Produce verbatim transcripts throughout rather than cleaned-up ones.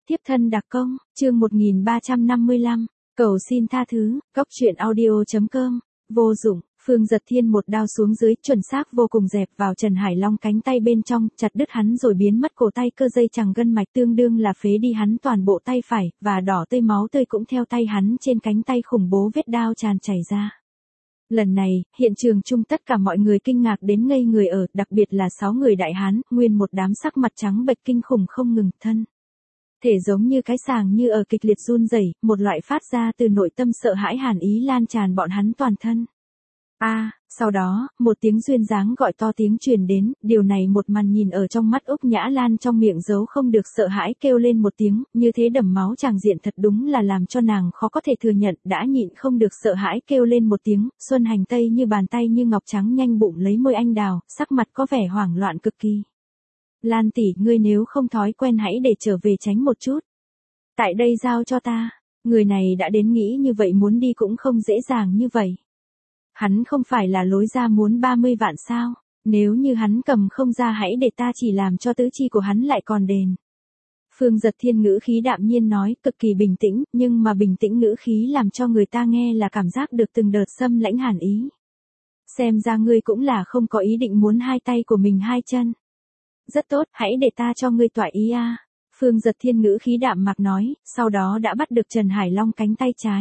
Tiếp thân đặc công, chương một nghìn ba trăm năm mươi lăm, cầu xin tha thứ, góc truyện audio.com, vô dụng, Phương Giật Thiên một đao xuống dưới, chuẩn xác vô cùng dẹp vào Trần Hải Long cánh tay bên trong, chặt đứt hắn rồi biến mất cổ tay cơ dây chằng gân mạch tương đương là phế đi hắn toàn bộ tay phải, và đỏ tươi máu tươi cũng theo tay hắn trên cánh tay khủng bố vết đao tràn chảy ra. Lần này, hiện trường chung tất cả mọi người kinh ngạc đến ngây người ở, đặc biệt là sáu người đại hán, nguyên một đám sắc mặt trắng bệch kinh khủng không ngừng, thân thể giống như cái sàng như ở kịch liệt run rẩy, một loại phát ra từ nội tâm sợ hãi hàn ý lan tràn bọn hắn toàn thân. A, à, sau đó, một tiếng duyên dáng gọi to tiếng truyền đến, điều này một màn nhìn ở trong mắt Úc Nhã Lan trong miệng giấu không được sợ hãi kêu lên một tiếng, như thế đầm máu tràng diện thật đúng là làm cho nàng khó có thể thừa nhận, đã nhịn không được sợ hãi kêu lên một tiếng, Xuân Hành Tây như bàn tay như ngọc trắng nhanh bụng lấy môi anh đào, sắc mặt có vẻ hoảng loạn cực kỳ. Lan tỷ, ngươi nếu không thói quen hãy để trở về tránh một chút. Tại đây giao cho ta, người này đã đến nghĩ như vậy muốn đi cũng không dễ dàng như vậy. Hắn không phải là lối ra muốn ba mươi vạn sao, nếu như hắn cầm không ra hãy để ta chỉ làm cho tứ chi của hắn lại còn đền. Phương Giật Thiên ngữ khí đạm nhiên nói, cực kỳ bình tĩnh, nhưng mà bình tĩnh ngữ khí làm cho người ta nghe là cảm giác được từng đợt xâm lãnh hàn ý. Xem ra ngươi cũng là không có ý định muốn hai tay của mình hai chân. Rất tốt, hãy để ta cho ngươi tọa ý a. Phương Giật Thiên ngữ khí đạm mạc nói, sau đó đã bắt được Trần Hải Long cánh tay trái.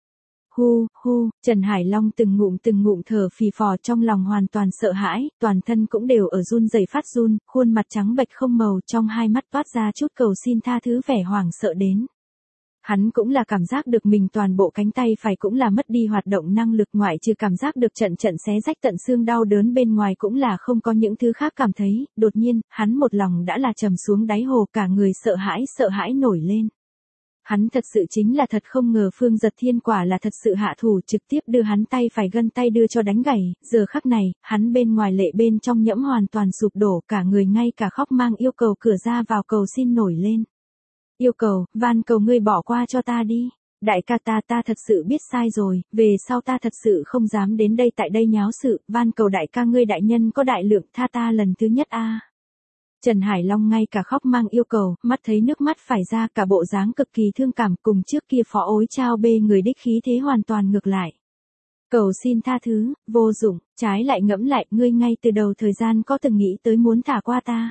Hu, hu, Trần Hải Long từng ngụm từng ngụm thở phì phò trong lòng hoàn toàn sợ hãi, toàn thân cũng đều ở run rẩy phát run, khuôn mặt trắng bệch không màu trong hai mắt toát ra chút cầu xin tha thứ vẻ hoảng sợ đến. Hắn cũng là cảm giác được mình toàn bộ cánh tay phải cũng là mất đi hoạt động năng lực ngoại trừ cảm giác được trận trận xé rách tận xương đau đớn bên ngoài cũng là không có những thứ khác cảm thấy, đột nhiên, hắn một lòng đã là trầm xuống đáy hồ cả người sợ hãi sợ hãi nổi lên. Hắn thật sự chính là thật không ngờ Phương Giật Thiên quả là thật sự hạ thủ trực tiếp đưa hắn tay phải gân tay đưa cho đánh gãy, giờ khắc này, hắn bên ngoài lệ bên trong nhẫm hoàn toàn sụp đổ cả người ngay cả khóc mang yêu cầu cửa ra vào cầu xin nổi lên. Yêu cầu, van cầu ngươi bỏ qua cho ta đi. Đại ca ta ta thật sự biết sai rồi, về sau ta thật sự không dám đến đây tại đây nháo sự, van cầu đại ca ngươi đại nhân có đại lượng tha ta lần thứ nhất a. À. Trần Hải Long ngay cả khóc mang yêu cầu, mắt thấy nước mắt phải ra cả bộ dáng cực kỳ thương cảm cùng trước kia phó ối trao bê người đích khí thế hoàn toàn ngược lại. Cầu xin tha thứ, vô dụng, trái lại ngẫm lại ngươi ngay từ đầu thời gian có từng nghĩ tới muốn thả qua ta.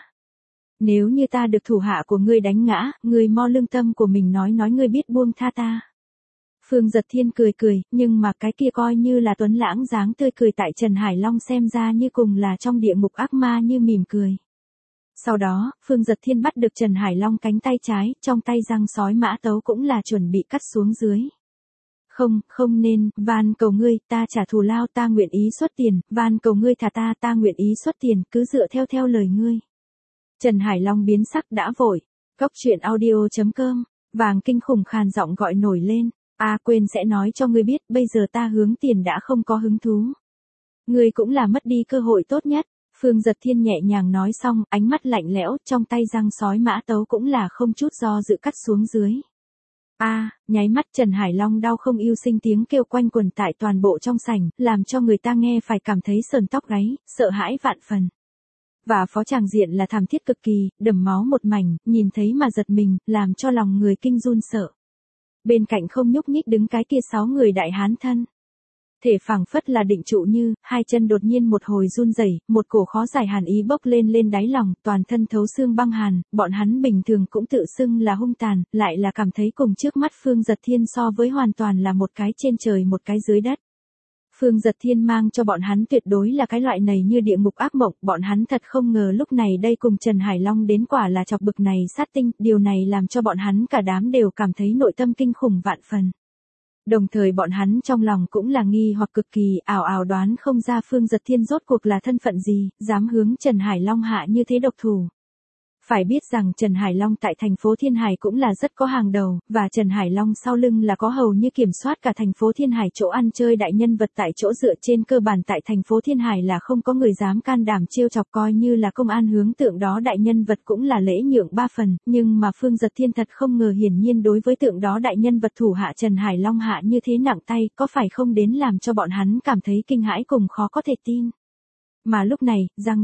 Nếu như ta được thủ hạ của ngươi đánh ngã, ngươi mo lương tâm của mình nói nói ngươi biết buông tha ta. Phương Giật Thiên cười cười, nhưng mà cái kia coi như là tuấn lãng dáng tươi cười tại Trần Hải Long xem ra như cùng là trong địa ngục ác ma như mỉm cười. Sau đó, Phương Giật Thiên bắt được Trần Hải Long cánh tay trái, trong tay răng sói mã tấu cũng là chuẩn bị cắt xuống dưới. Không, không nên, van cầu ngươi, ta trả thù lao ta nguyện ý xuất tiền, van cầu ngươi thả ta ta nguyện ý xuất tiền, cứ dựa theo theo lời ngươi. Trần Hải Long biến sắc đã vội. Góc truyện audio.com, vàng kinh khủng khàn giọng gọi nổi lên. A à, quên sẽ nói cho ngươi biết, bây giờ ta hướng tiền đã không có hứng thú. Ngươi cũng là mất đi cơ hội tốt nhất. Phương Giật Thiên nhẹ nhàng nói xong, ánh mắt lạnh lẽo, trong tay răng sói mã tấu cũng là không chút do dự cắt xuống dưới. A, à, nháy mắt Trần Hải Long đau không yêu sinh tiếng kêu quanh quần tại toàn bộ trong sảnh, làm cho người ta nghe phải cảm thấy sờn tóc gáy, sợ hãi vạn phần. Và phó tràng diện là thảm thiết cực kỳ, đầm máu một mảnh, nhìn thấy mà giật mình, làm cho lòng người kinh run sợ. Bên cạnh không nhúc nhích đứng cái kia sáu người đại hán thân. Thể phảng phất là định trụ như, hai chân đột nhiên một hồi run rẩy, một cổ khó giải hàn ý bốc lên lên đáy lòng, toàn thân thấu xương băng hàn, bọn hắn bình thường cũng tự xưng là hung tàn, lại là cảm thấy cùng trước mắt Phương Giật Thiên so với hoàn toàn là một cái trên trời một cái dưới đất. Phương Giật Thiên mang cho bọn hắn tuyệt đối là cái loại này như địa ngục ác mộng, bọn hắn thật không ngờ lúc này đây cùng Trần Hải Long đến quả là chọc bực này sát tinh, điều này làm cho bọn hắn cả đám đều cảm thấy nội tâm kinh khủng vạn phần. Đồng thời bọn hắn trong lòng cũng là nghi hoặc cực kỳ, ảo ảo đoán không ra Phương Giật Thiên rốt cuộc là thân phận gì, dám hướng Trần Hải Long hạ như thế độc thủ. Phải biết rằng Trần Hải Long tại thành phố Thiên Hải cũng là rất có hàng đầu, và Trần Hải Long sau lưng là có hầu như kiểm soát cả thành phố Thiên Hải chỗ ăn chơi đại nhân vật tại chỗ dựa trên cơ bản tại thành phố Thiên Hải là không có người dám can đảm trêu chọc coi như là công an hướng tượng đó đại nhân vật cũng là lễ nhượng ba phần, nhưng mà Phương Giật Thiên thật không ngờ hiển nhiên đối với tượng đó đại nhân vật thủ hạ Trần Hải Long hạ như thế nặng tay, có phải không đến làm cho bọn hắn cảm thấy kinh hãi cùng khó có thể tin. Mà lúc này, răng rắc.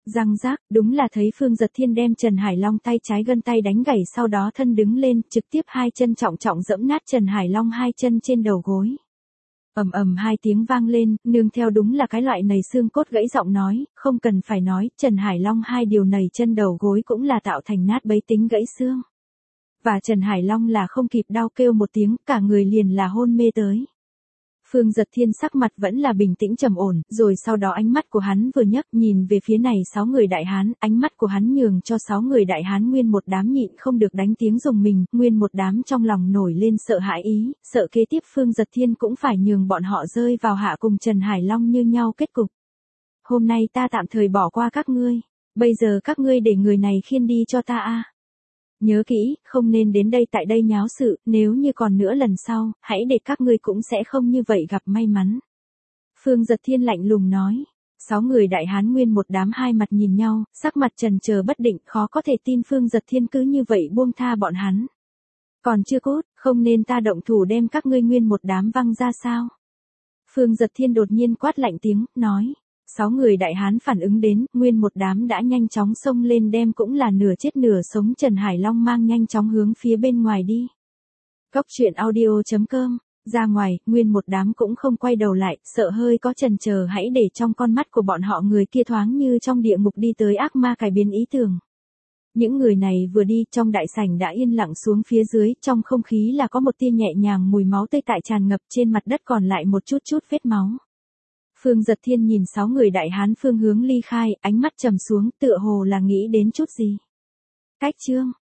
Răng rác, đúng là thấy Phương Giật Thiên đem Trần Hải Long tay trái gân tay đánh gãy, sau đó thân đứng lên, trực tiếp hai chân trọng trọng giẫm nát Trần Hải Long hai chân trên đầu gối. Ầm ầm hai tiếng vang lên, nương theo đúng là cái loại nầy xương cốt gãy giọng nói, không cần phải nói, Trần Hải Long hai điều nầy chân đầu gối cũng là tạo thành nát bấy tính gãy xương. Và Trần Hải Long là không kịp đau kêu một tiếng, cả người liền là hôn mê tới. Phương Giật Thiên sắc mặt vẫn là bình tĩnh trầm ổn, rồi sau đó ánh mắt của hắn vừa nhấc nhìn về phía này sáu người đại hán, ánh mắt của hắn nhường cho sáu người đại hán nguyên một đám nhịn không được đánh tiếng rùng mình, nguyên một đám trong lòng nổi lên sợ hãi ý, sợ kế tiếp Phương Giật Thiên cũng phải nhường bọn họ rơi vào hạ cùng Trần Hải Long như nhau kết cục. Hôm nay ta tạm thời bỏ qua các ngươi, bây giờ các ngươi để người này khiêng đi cho ta a. Nhớ kỹ, không nên đến đây tại đây nháo sự, nếu như còn nữa lần sau, hãy để các ngươi cũng sẽ không như vậy gặp may mắn. Phương Giật Thiên lạnh lùng nói. Sáu người đại hán nguyên một đám hai mặt nhìn nhau, sắc mặt trần chờ bất định, khó có thể tin Phương Giật Thiên cứ như vậy buông tha bọn hắn. Còn chưa cốt, không nên ta động thủ đem các ngươi nguyên một đám văng ra sao? Phương Giật Thiên đột nhiên quát lạnh tiếng, nói. Sáu người đại hán phản ứng đến, nguyên một đám đã nhanh chóng xông lên đem cũng là nửa chết nửa sống Trần Hải Long mang nhanh chóng hướng phía bên ngoài đi. Cốc truyện audio chấm com, ra ngoài, nguyên một đám cũng không quay đầu lại, sợ hơi có chần chờ hãy để trong con mắt của bọn họ người kia thoáng như trong địa ngục đi tới ác ma cải biến ý tưởng. Những người này vừa đi trong đại sảnh đã yên lặng xuống phía dưới, trong không khí là có một tia nhẹ nhàng mùi máu tươi tại tràn ngập trên mặt đất còn lại một chút chút vết máu. Phương Giật Thiên nhìn sáu người đại hán phương hướng ly khai, ánh mắt trầm xuống, tựa hồ là nghĩ đến chút gì. Cách chương